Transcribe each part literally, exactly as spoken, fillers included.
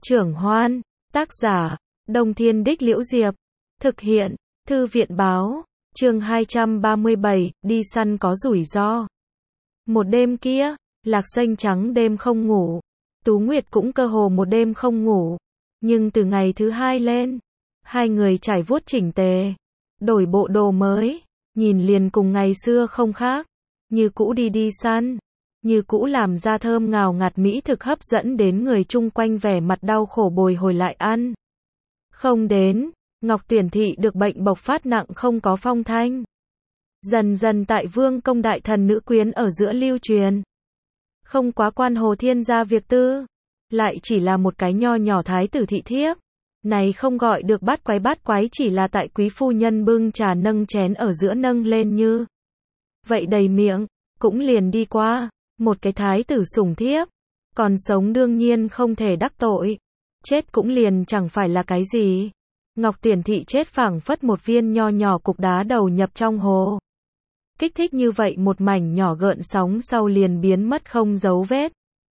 Trưởng Hoan, tác giả, Đông Thiên Đích Liễu Diệp, thực hiện, Thư viện Báo, chương hai trăm ba mươi bảy, đi săn có rủi ro. Một đêm kia, Lạc Xanh trắng đêm không ngủ, Tú Nguyệt cũng cơ hồ một đêm không ngủ, nhưng từ ngày thứ hai lên, hai người trải vuốt chỉnh tề, đổi bộ đồ mới, nhìn liền cùng ngày xưa không khác, như cũ đi đi săn, như cũ làm ra thơm ngào ngạt mỹ thực hấp dẫn đến người chung quanh vẻ mặt đau khổ bồi hồi lại ăn. Không đến, Ngọc Tuyển Thị được bệnh bộc phát nặng không có phong thanh. Dần dần tại Vương công đại thần nữ quyến ở giữa lưu truyền. Không quá quan Hồ Thiên gia việc tư, lại chỉ là một cái nho nhỏ thái tử thị thiếp. Này không gọi được bát quái bát quái, chỉ là tại quý phu nhân bưng trà nâng chén ở giữa nâng lên như vậy đầy miệng, cũng liền đi qua. Một cái thái tử sủng thiếp, còn sống đương nhiên không thể đắc tội, chết cũng liền chẳng phải là cái gì. Ngọc Tuyển Thị chết phảng phất một viên nho nhỏ cục đá đầu nhập trong hồ. Kích thích như vậy một mảnh nhỏ gợn sóng sau liền biến mất không dấu vết.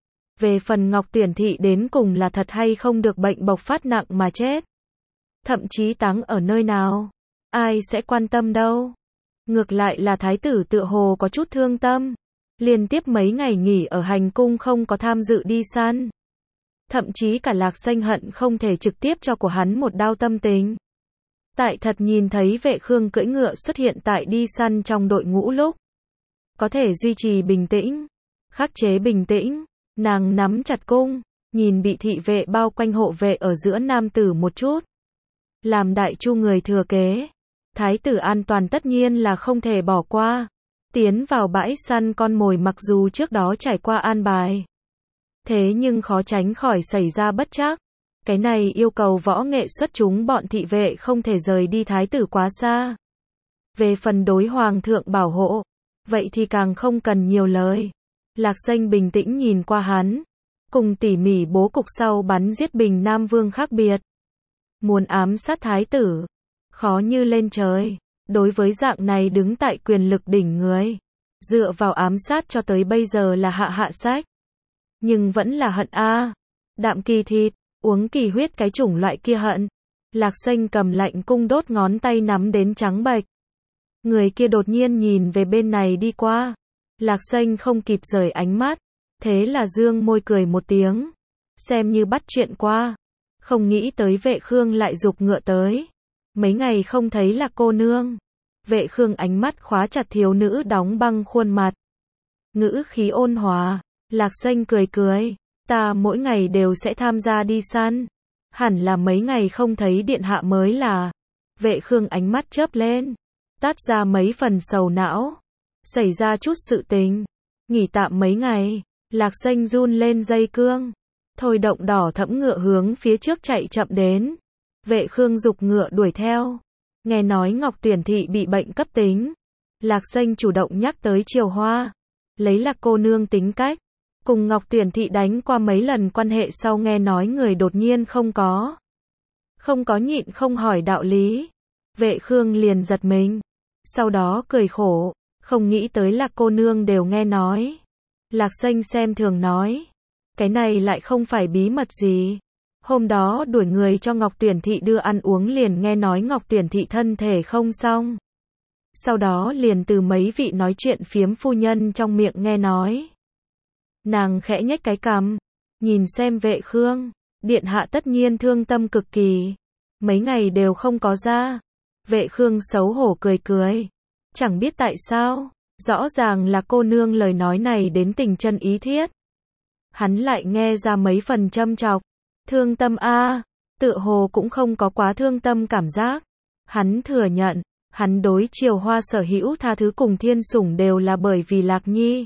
Về phần Ngọc Tuyển Thị đến cùng là thật hay không được bệnh bộc phát nặng mà chết, thậm chí táng ở nơi nào, ai sẽ quan tâm đâu. Ngược lại là thái tử tựa hồ có chút thương tâm, liên tiếp mấy ngày nghỉ ở hành cung không có tham dự đi săn. Thậm chí cả Lạc Xanh hận không thể trực tiếp cho của hắn một đao tâm tình. Tại thật nhìn thấy Vệ Khương cưỡi ngựa xuất hiện tại đi săn trong đội ngũ lúc, có thể duy trì bình tĩnh, khắc chế bình tĩnh, nàng nắm chặt cung, nhìn bị thị vệ bao quanh hộ vệ ở giữa nam tử một chút. Làm đại chu người thừa kế, thái tử an toàn tất nhiên là không thể bỏ qua. Tiến vào bãi săn con mồi mặc dù trước đó trải qua an bài, thế nhưng khó tránh khỏi xảy ra bất trắc. Cái này yêu cầu võ nghệ xuất chúng bọn thị vệ không thể rời đi thái tử quá xa. Về phần đối hoàng thượng bảo hộ, vậy thì càng không cần nhiều lời. Lạc Xanh bình tĩnh nhìn qua hắn, cùng tỉ mỉ bố cục sau bắn giết Bình Nam Vương khác biệt. Muốn ám sát thái tử, khó như lên trời. Đối với dạng này đứng tại quyền lực đỉnh người, dựa vào ám sát cho tới bây giờ là hạ hạ sách. Nhưng vẫn là hận a, à. Đạm kỳ thịt, uống kỳ huyết cái chủng loại kia hận. Lạc Xanh cầm lạnh cung đốt ngón tay nắm đến trắng bệch. Người kia đột nhiên nhìn về bên này đi qua. Lạc Xanh không kịp rời ánh mắt, thế là dương môi cười một tiếng, xem như bắt chuyện qua. Không nghĩ tới Vệ Khương lại giục ngựa tới. Mấy ngày không thấy là cô nương. Vệ Khương ánh mắt khóa chặt thiếu nữ đóng băng khuôn mặt, ngữ khí ôn hòa. Lạc Xanh cười cười, ta mỗi ngày đều sẽ tham gia đi săn, hẳn là mấy ngày không thấy điện hạ mới là. Vệ Khương ánh mắt chớp lên, tát ra mấy phần sầu não. Xảy ra chút sự tình, nghỉ tạm mấy ngày. Lạc Xanh run lên dây cương, thôi động đỏ thẫm ngựa hướng phía trước chạy chậm đến. Vệ Khương giục ngựa đuổi theo. Nghe nói Ngọc Tuyển Thị bị bệnh cấp tính, Lạc Xanh chủ động nhắc tới Triều Hoa. Lấy Lạc cô nương tính cách, cùng Ngọc Tuyển Thị đánh qua mấy lần quan hệ sau nghe nói người đột nhiên không có. Không có nhịn không hỏi đạo lý. Vệ Khương liền giật mình. Sau đó cười khổ, không nghĩ tới Lạc cô nương đều nghe nói. Lạc Xanh xem thường nói, cái này lại không phải bí mật gì. Hôm đó đuổi người cho Ngọc Tuyển Thị đưa ăn uống liền nghe nói Ngọc Tuyển Thị thân thể không xong. Sau đó liền từ mấy vị nói chuyện phiếm phu nhân trong miệng nghe nói. Nàng khẽ nhếch cái cằm, nhìn xem Vệ Khương, điện hạ tất nhiên thương tâm cực kỳ. Mấy ngày đều không có ra. Vệ Khương xấu hổ cười cười, chẳng biết tại sao, rõ ràng là cô nương lời nói này đến tình chân ý thiết. Hắn lại nghe ra mấy phần châm chọc. Thương tâm a, à, tựa hồ cũng không có quá thương tâm cảm giác. Hắn thừa nhận, hắn đối Triều Hoa sở hữu tha thứ cùng thiên sủng đều là bởi vì Lạc Nhi,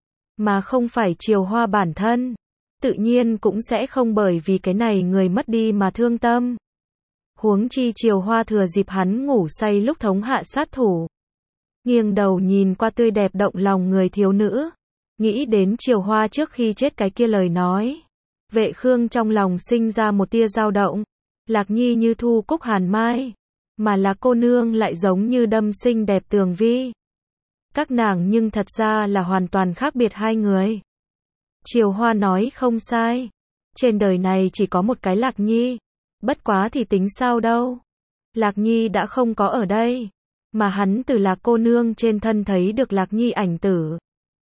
mà không phải Triều Hoa bản thân. Tự nhiên cũng sẽ không bởi vì cái này người mất đi mà thương tâm. Huống chi Triều Hoa thừa dịp hắn ngủ say lúc thống hạ sát thủ. Nghiêng đầu nhìn qua tươi đẹp động lòng người thiếu nữ, nghĩ đến Triều Hoa trước khi chết cái kia lời nói. Vệ Khương trong lòng sinh ra một tia dao động. Lạc Nhi như thu cúc hàn mai, mà là cô nương lại giống như đâm xinh đẹp tường vi. Các nàng nhưng thật ra là hoàn toàn khác biệt hai người. Triều Hoa nói không sai. Trên đời này chỉ có một cái Lạc Nhi. Bất quá thì tính sao đâu. Lạc Nhi đã không có ở đây. Mà hắn từ Lạc cô nương trên thân thấy được Lạc Nhi ảnh tử.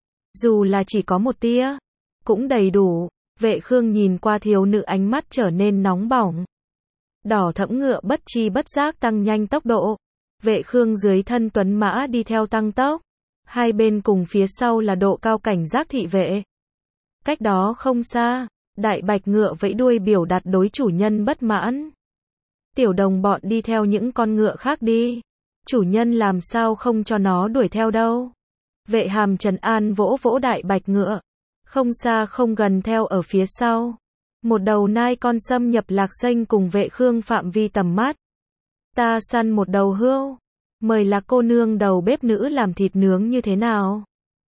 Dù là chỉ có một tia, cũng đầy đủ. Vệ Khương nhìn qua thiếu nữ, ánh mắt trở nên nóng bỏng. Đỏ thẫm ngựa bất chi bất giác tăng nhanh tốc độ. Vệ Khương dưới thân tuấn mã đi theo tăng tốc. Hai bên cùng phía sau là độ cao cảnh giác thị vệ. Cách đó không xa, đại bạch ngựa vẫy đuôi biểu đạt đối chủ nhân bất mãn. Tiểu đồng bọn đi theo những con ngựa khác đi. Chủ nhân làm sao không cho nó đuổi theo đâu. Vệ Hàm trấn an vỗ vỗ đại bạch ngựa. Không xa không gần theo ở phía sau. Một đầu nai con xâm nhập Lạc Xanh cùng Vệ Khương phạm vi tầm mắt. Ta săn một đầu hươu. Mời Lạc cô nương đầu bếp nữ làm thịt nướng như thế nào?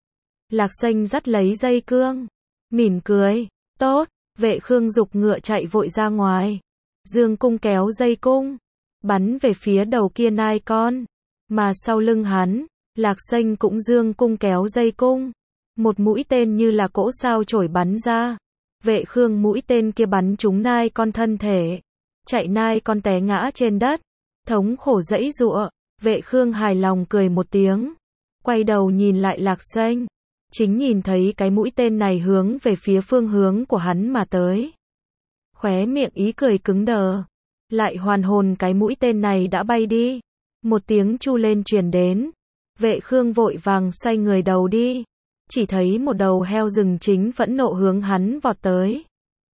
Lạc Xanh dắt lấy dây cương. Mỉm cười. Tốt. Vệ Khương giục ngựa chạy vội ra ngoài. Dương cung kéo dây cung. Bắn về phía đầu kia nai con. Mà sau lưng hắn, Lạc Xanh cũng dương cung kéo dây cung. Một mũi tên như là cỗ sao chổi bắn ra. Vệ Khương mũi tên kia bắn trúng nai con thân thể. Chạy nai con té ngã trên đất. Thống khổ giãy giụa. Vệ Khương hài lòng cười một tiếng. Quay đầu nhìn lại Lạc Xanh. Chính nhìn thấy cái mũi tên này hướng về phía phương hướng của hắn mà tới. Khóe miệng ý cười cứng đờ. Lại hoàn hồn cái mũi tên này đã bay đi. Một tiếng chu lên truyền đến. Vệ Khương vội vàng xoay người đầu đi. Chỉ thấy một đầu heo rừng chính phẫn nộ hướng hắn vọt tới.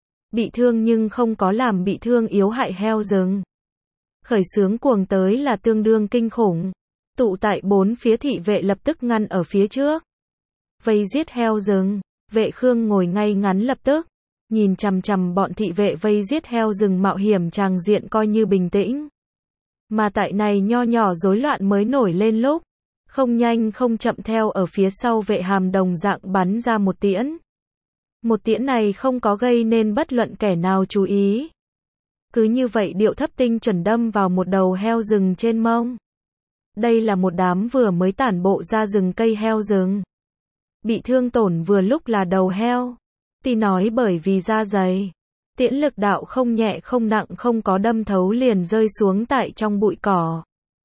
Bị thương nhưng không có làm bị thương yếu hại heo rừng. Khởi xướng cuồng tới là tương đương kinh khủng. Tụ tại bốn phía thị vệ lập tức ngăn ở phía trước. Vây giết heo rừng. Vệ Khương ngồi ngay ngắn lập tức. Nhìn chằm chằm bọn thị vệ vây giết heo rừng mạo hiểm tràng diện coi như bình tĩnh. Mà tại này nho nhỏ rối loạn mới nổi lên lúc. Không nhanh không chậm theo ở phía sau Vệ Hàm đồng dạng bắn ra một tiễn. Một tiễn này không có gây nên bất luận kẻ nào chú ý. Cứ như vậy điệu thấp tinh chuẩn đâm vào một đầu heo rừng trên mông. Đây là một đám vừa mới tản bộ ra rừng cây heo rừng. Bị thương tổn vừa lúc là đầu heo. Tuy nói bởi vì da dày. Tiễn lực đạo không nhẹ không nặng không có đâm thấu liền rơi xuống tại trong bụi cỏ.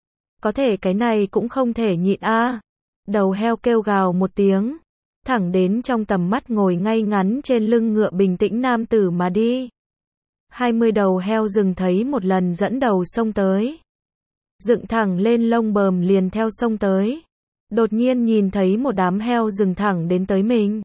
Có thể cái này cũng không thể nhịn a. À. Đầu heo kêu gào một tiếng. Thẳng đến trong tầm mắt ngồi ngay ngắn trên lưng ngựa bình tĩnh nam tử mà đi. Hai mươi đầu heo rừng thấy một lần dẫn đầu xông tới. Dựng thẳng lên lông bờm liền theo xông tới. Đột nhiên nhìn thấy một đám heo rừng thẳng đến tới mình.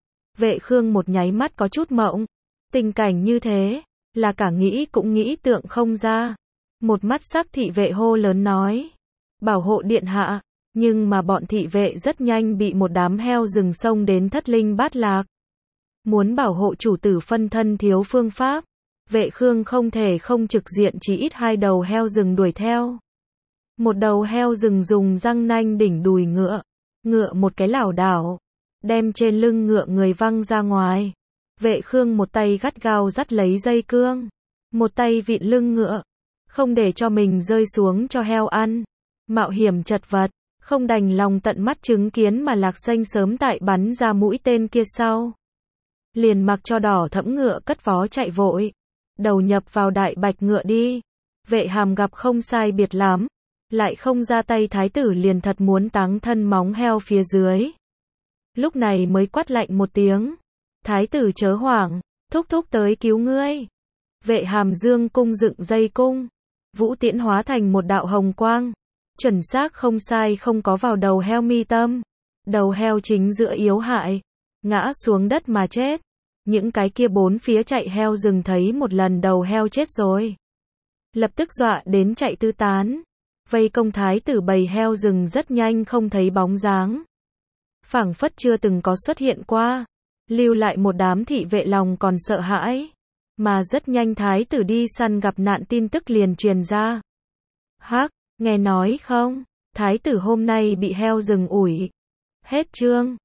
Vệ Khương một nháy mắt có chút mộng. Tình cảnh như thế, là cả nghĩ cũng nghĩ tượng không ra. Một mắt sắc thị vệ hô lớn nói. Bảo hộ điện hạ. Nhưng mà bọn thị vệ rất nhanh bị một đám heo rừng xông đến thất linh bát lạc. Muốn bảo hộ chủ tử phân thân thiếu phương pháp. Vệ Khương không thể không trực diện chỉ ít hai đầu heo rừng đuổi theo. Một đầu heo rừng dùng răng nanh đỉnh đùi ngựa. Ngựa một cái lảo đảo. Đem trên lưng ngựa người văng ra ngoài. Vệ Khương một tay gắt gao dắt lấy dây cương. Một tay vịn lưng ngựa. Không để cho mình rơi xuống cho heo ăn. Mạo hiểm chật vật. Không đành lòng tận mắt chứng kiến mà Lạc Xanh sớm tại bắn ra mũi tên kia sau. Liền mặc cho đỏ thẫm ngựa cất vó chạy vội. Đầu nhập vào đại bạch ngựa đi. Vệ Hàm gặp không sai biệt lắm. Lại không ra tay thái tử liền thật muốn táng thân móng heo phía dưới. Lúc này mới quát lạnh một tiếng. Thái tử chớ hoảng, thúc thúc tới cứu ngươi. Vệ Hàm dương cung dựng dây cung. Vũ tiễn hóa thành một đạo hồng quang. Chuẩn xác không sai không có vào đầu heo mi tâm. Đầu heo chính giữa yếu hại. Ngã xuống đất mà chết. Những cái kia bốn phía chạy heo rừng thấy một lần đầu heo chết rồi. Lập tức dọa đến chạy tứ tán. Vây công thái tử bầy heo rừng rất nhanh không thấy bóng dáng. Phảng phất chưa từng có xuất hiện qua. Lưu lại một đám thị vệ lòng còn sợ hãi. Mà rất nhanh thái tử đi săn gặp nạn tin tức liền truyền ra. Hắc, nghe nói không? Thái tử hôm nay bị heo rừng ủi. Hết chương.